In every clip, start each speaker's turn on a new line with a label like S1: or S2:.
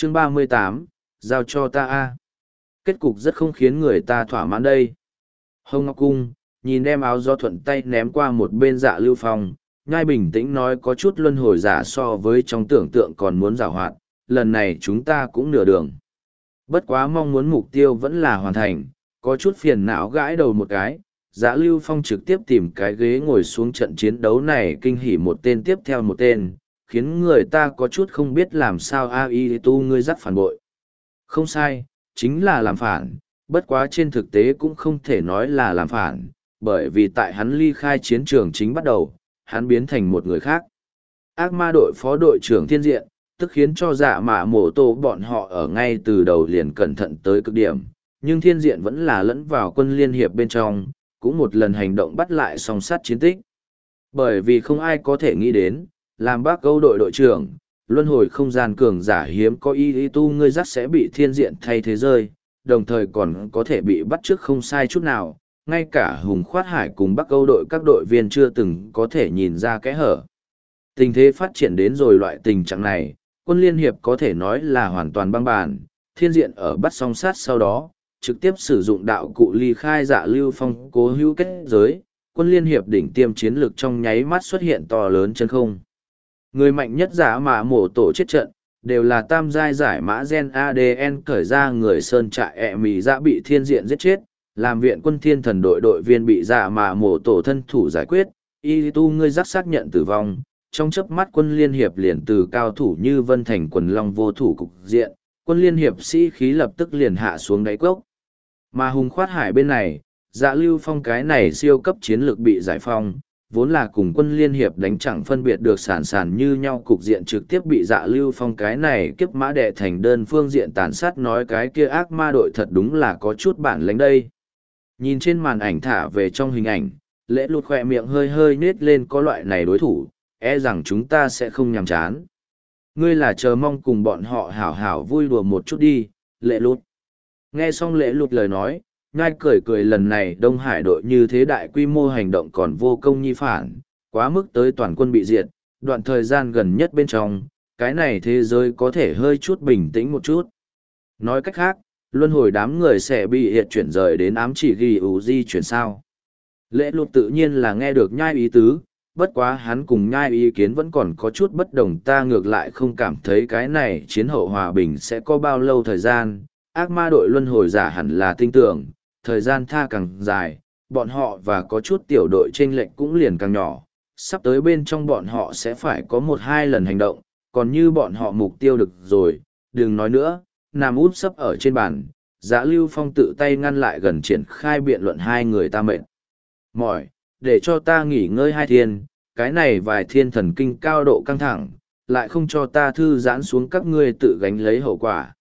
S1: Chương 38, giao cho ta a. Kết cục rất không khiến người ta thỏa mãn đây. Hồng Ngọc Cung, nhìn đem áo gió thuận tay ném qua một bên Dạ Lưu Phong, nhai bình tĩnh nói có chút luân hồi giả so với trong tưởng tượng còn muốn giảo hoạt, lần này chúng ta cũng nửa đường. Bất quá mong muốn mục tiêu vẫn là hoàn thành, có chút phiền não gãi đầu một cái, Dạ Lưu Phong trực tiếp tìm cái ghế ngồi xuống trận chiến đấu này kinh hỉ một tên tiếp theo một tên, khiến người ta có chút không biết làm sao AI tu ngươi dắt phản bội. Không sai, chính là làm phản, bất quá trên thực tế cũng không thể nói là làm phản, bởi vì tại hắn ly khai chiến trường chính bắt đầu, hắn biến thành một người khác. Ác ma đội phó đội trưởng Thiên Diện, tức khiến cho Dạ Mạ Mổ Tổ bọn họ ở ngay từ đầu liền cẩn thận tới cực điểm, nhưng Thiên Diện vẫn là lẫn vào quân liên hiệp bên trong, cũng một lần hành động bắt lại song sát chiến tích. Bởi vì không ai có thể nghĩ đến, làm bác câu đội đội trưởng, luân hồi không gian cường giả hiếm có y tu ngươi dắt sẽ bị Thiên Diện thay thế rơi, đồng thời còn có thể bị bắt trước không sai chút nào, ngay cả Hùng Khoát Hải cùng Bắc Âu đội các đội viên chưa từng có thể nhìn ra kẽ hở. Tình thế phát triển đến rồi loại tình trạng này, quân liên hiệp có thể nói là hoàn toàn băng bàn, Thiên Diện ở bắt song sát sau đó, trực tiếp sử dụng đạo cụ ly khai Dạ Lưu Phong cố hữu kết giới, quân liên hiệp đỉnh tiêm chiến lược trong nháy mắt xuất hiện to lớn chân không. Người mạnh nhất Dạ Mạ Mổ Tổ chết trận, đều là tam giai giải mã gen ADN cởi ra người sơn trại mì dạ bị Thiên Diện giết chết, làm viện quân thiên thần đội đội viên bị Dạ Mạ Mổ Tổ thân thủ giải quyết, y tu ngươi giác xác nhận tử vong, trong chớp mắt quân liên hiệp liền từ cao thủ như Vân Thành quần long vô thủ cục diện, quân liên hiệp sĩ khí lập tức liền hạ xuống đáy cốc. Mà Hùng Khoát Hải bên này, Dạ Lưu Phong cái này siêu cấp chiến lược bị giải phong, vốn là cùng quân liên hiệp đánh chẳng phân biệt được sản sản như nhau cục diện trực tiếp bị Dạ Lưu Phong cái này kiếp mã đệ thành đơn phương diện tàn sát nói cái kia ác ma đội thật đúng là có chút bản lĩnh đây. Nhìn trên màn ảnh thả về trong hình ảnh, Lễ Lụt khỏe miệng hơi hơi nết lên có loại này đối thủ, e rằng chúng ta sẽ không nhàm chán. Ngươi là chờ mong cùng bọn họ hảo hảo vui đùa một chút đi, Lễ Lụt. Nghe xong Lễ Lụt lời nói, Nhai cười cười lần này Đông Hải đội như thế đại quy mô hành động còn vô công nhi phản, quá mức tới toàn quân bị diệt, đoạn thời gian gần nhất bên trong, cái này thế giới có thể hơi chút bình tĩnh một chút. Nói cách khác, luân hồi đám người sẽ bị hiện chuyển rời đến ám chỉ ghi ủ di chuyển sao. Lễ Lụt tự nhiên là nghe được Nhai ý tứ, bất quá hắn cùng Nhai ý kiến vẫn còn có chút bất đồng, ta ngược lại không cảm thấy cái này chiến hậu hòa bình sẽ có bao lâu thời gian, ác ma đội luân hồi giả hẳn là tin tưởng, thời gian tha càng dài, bọn họ và có chút tiểu đội chênh lệch cũng liền càng nhỏ, sắp tới bên trong bọn họ sẽ phải có một hai lần hành động, còn như bọn họ mục tiêu được rồi, đừng nói nữa, nằm út sấp ở trên bàn, Dạ Lưu Phong tự tay ngăn lại gần triển khai biện luận hai người ta mệt mỏi, để cho ta nghỉ ngơi hai thiên, cái này vài thiên thần kinh cao độ căng thẳng, lại không cho ta thư giãn xuống các ngươi tự gánh lấy hậu quả.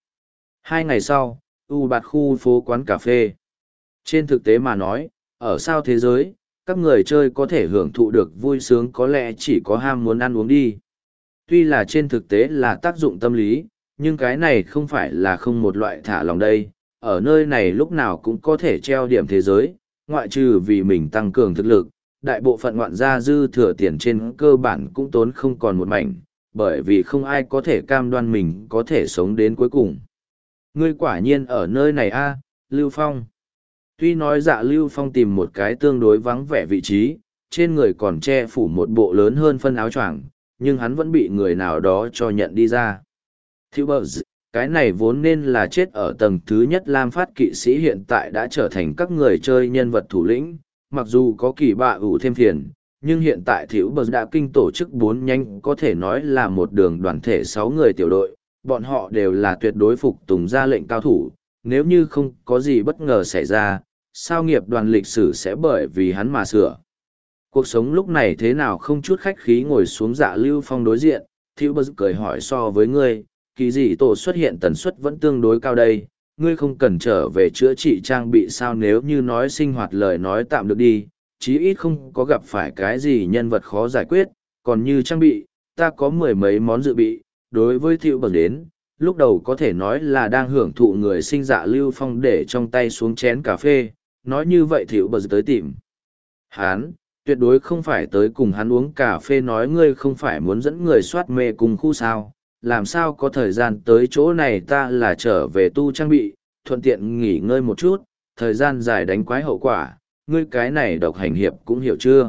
S1: 2 ngày sau, U Bạt khu phố quán cà phê. Trên thực tế mà nói, ở sao thế giới, các người chơi có thể hưởng thụ được vui sướng có lẽ chỉ có ham muốn ăn uống đi. Tuy là trên thực tế là tác dụng tâm lý, nhưng cái này không phải là không một loại thả lòng đây. Ở nơi này lúc nào cũng có thể treo điểm thế giới, ngoại trừ vì mình tăng cường thực lực, đại bộ phận ngoạn gia dư thừa tiền trên cơ bản cũng tốn không còn một mảnh, bởi vì không ai có thể cam đoan mình có thể sống đến cuối cùng. Ngươi quả nhiên ở nơi này a, Lưu Phong. Tuy nói Dạ Lưu Phong tìm một cái tương đối vắng vẻ vị trí, trên người còn che phủ một bộ lớn hơn phân áo choàng, nhưng hắn vẫn bị người nào đó cho nhận đi ra. Thiếu bờ cái này vốn nên là chết ở tầng thứ nhất Lam Phát kỵ sĩ hiện tại đã trở thành các người chơi nhân vật thủ lĩnh, mặc dù có kỳ bạ ủ thêm phiền, nhưng hiện tại Thiếu bờ đã kinh tổ chức 4 nhanh có thể nói là một đường đoàn thể 6 người tiểu đội, bọn họ đều là tuyệt đối phục tùng ra lệnh cao thủ, nếu như không có gì bất ngờ xảy ra, sao nghiệp đoàn lịch sử sẽ bởi vì hắn mà sửa. Cuộc sống lúc này thế nào không chút khách khí ngồi xuống Dạ Lưu Phong đối diện, Thiếu bờ cười hỏi so với ngươi, kỳ dị tổ xuất hiện tần suất vẫn tương đối cao đây, ngươi không cần trở về chữa trị trang bị sao nếu như nói sinh hoạt lời nói tạm được đi, chí ít không có gặp phải cái gì nhân vật khó giải quyết, còn như trang bị, ta có 10 mấy món dự bị, đối với Thiếu bờ đến, lúc đầu có thể nói là đang hưởng thụ người sinh Dạ Lưu Phong để trong tay xuống chén cà phê, nói như vậy Thiếu bờ tới tìm hắn, tuyệt đối không phải tới cùng hắn uống cà phê nói ngươi không phải muốn dẫn người soát mê cùng khu sao, làm sao có thời gian tới chỗ này, ta là trở về tu trang bị, thuận tiện nghỉ ngơi một chút, thời gian dài đánh quái hậu quả, ngươi cái này độc hành hiệp cũng hiểu chưa?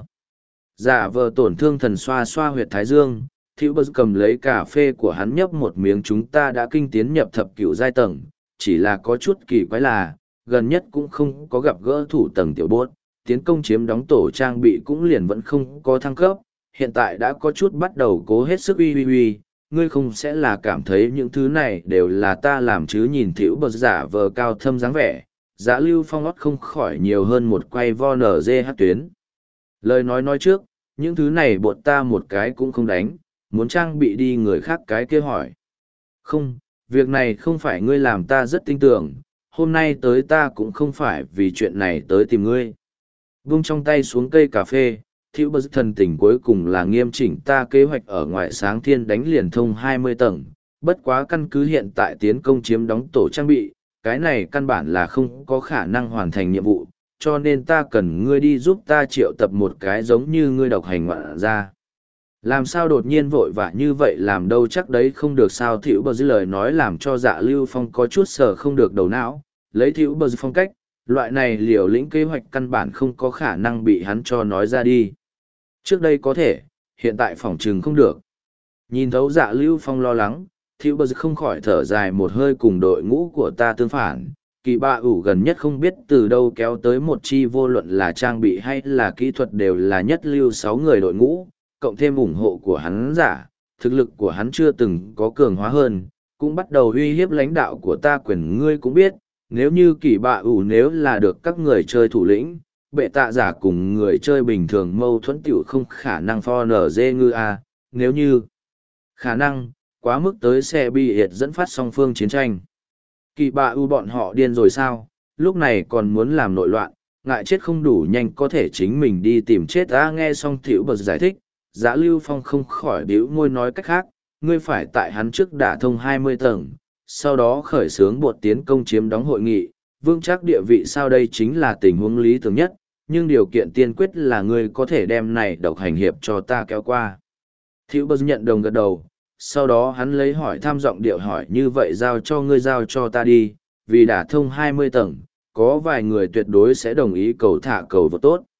S1: Giả vờ tổn thương thần xoa xoa huyệt thái dương, Thiệu Bờ cầm lấy cà phê của hắn nhấp một miếng. Chúng ta đã kinh tiến nhập thập cửu giai tầng, chỉ là có chút kỳ quái là, gần nhất cũng không có gặp gỡ thủ tầng tiểu bốt, tiến công chiếm đóng tổ trang bị cũng liền vẫn không có thăng cấp, hiện tại đã có chút bắt đầu cố hết sức uy, ngươi không sẽ là cảm thấy những thứ này đều là ta làm chứ? Nhìn Thiệu Bờ giả vờ cao thâm dáng vẻ, Dã Lưu Phong ót không khỏi nhiều hơn một quay vo NG tuyến. Lời nói trước, những thứ này bọn ta một cái cũng không đánh, muốn trang bị đi người khác cái kia hỏi. Không, việc này không phải ngươi làm, ta rất tin tưởng, hôm nay tới ta cũng không phải vì chuyện này tới tìm ngươi. Vung trong tay xuống cây cà phê, Thiệu Bờ thần tình cuối cùng là nghiêm chỉnh. Ta kế hoạch ở ngoài sáng thiên đánh liền thông 20 tầng, bất quá căn cứ hiện tại tiến công chiếm đóng tổ trang bị, cái này căn bản là không có khả năng hoàn thành nhiệm vụ, cho nên ta cần ngươi đi giúp ta triệu tập một cái giống như ngươi độc hành ngoạn ra. Làm sao đột nhiên vội vã như vậy, làm đâu chắc đấy không được sao? Thiệu Bờ lời nói làm cho Dạ Lưu Phong có chút sờ không được đầu não, lấy Thiệu Bờ phong cách, loại này liều lĩnh kế hoạch căn bản không có khả năng bị hắn cho nói ra đi. Trước đây có thể, hiện tại phỏng chừng không được. Nhìn thấu Dạ Lưu Phong lo lắng, Thiệu Bờ không khỏi thở dài một hơi. Cùng đội ngũ của ta tương phản, kỳ bạ ủ gần nhất không biết từ đâu kéo tới một chi vô luận là trang bị hay là kỹ thuật đều là nhất lưu 6 người đội ngũ, cộng thêm ủng hộ của hắn giả, thực lực của hắn chưa từng có cường hóa hơn, cũng bắt đầu uy hiếp lãnh đạo của ta quyền. Ngươi cũng biết, nếu như kỳ bạ ủ nếu là được các người chơi thủ lĩnh, bệ tạ giả cùng người chơi bình thường mâu thuẫn tiểu không khả năng pho nở dê ngư a, nếu như khả năng quá mức tới xe bị hiệt dẫn phát song phương chiến tranh. Kỳ bạ ủ bọn họ điên rồi sao, lúc này còn muốn làm nội loạn, ngại chết không đủ nhanh có thể chính mình đi tìm chết. Nghe xong Thiệu Bờ giải thích, Dã Lưu Phong không khỏi bĩu môi. Nói cách khác, ngươi phải tại hắn trước đả thông 20 tầng, sau đó khởi xướng buộc tiến công chiếm đóng hội nghị, vững chắc địa vị sao? Đây chính là tình huống lý tưởng nhất, nhưng điều kiện tiên quyết là ngươi có thể đem này độc hành hiệp cho ta kéo qua. Thiệu Bờ nhận đồng gật đầu, sau đó hắn lấy hỏi thăm giọng điệu hỏi, như vậy giao cho ta đi, vì đả thông 20 tầng, có vài người tuyệt đối sẽ đồng ý cầu thả cầu vô tốt.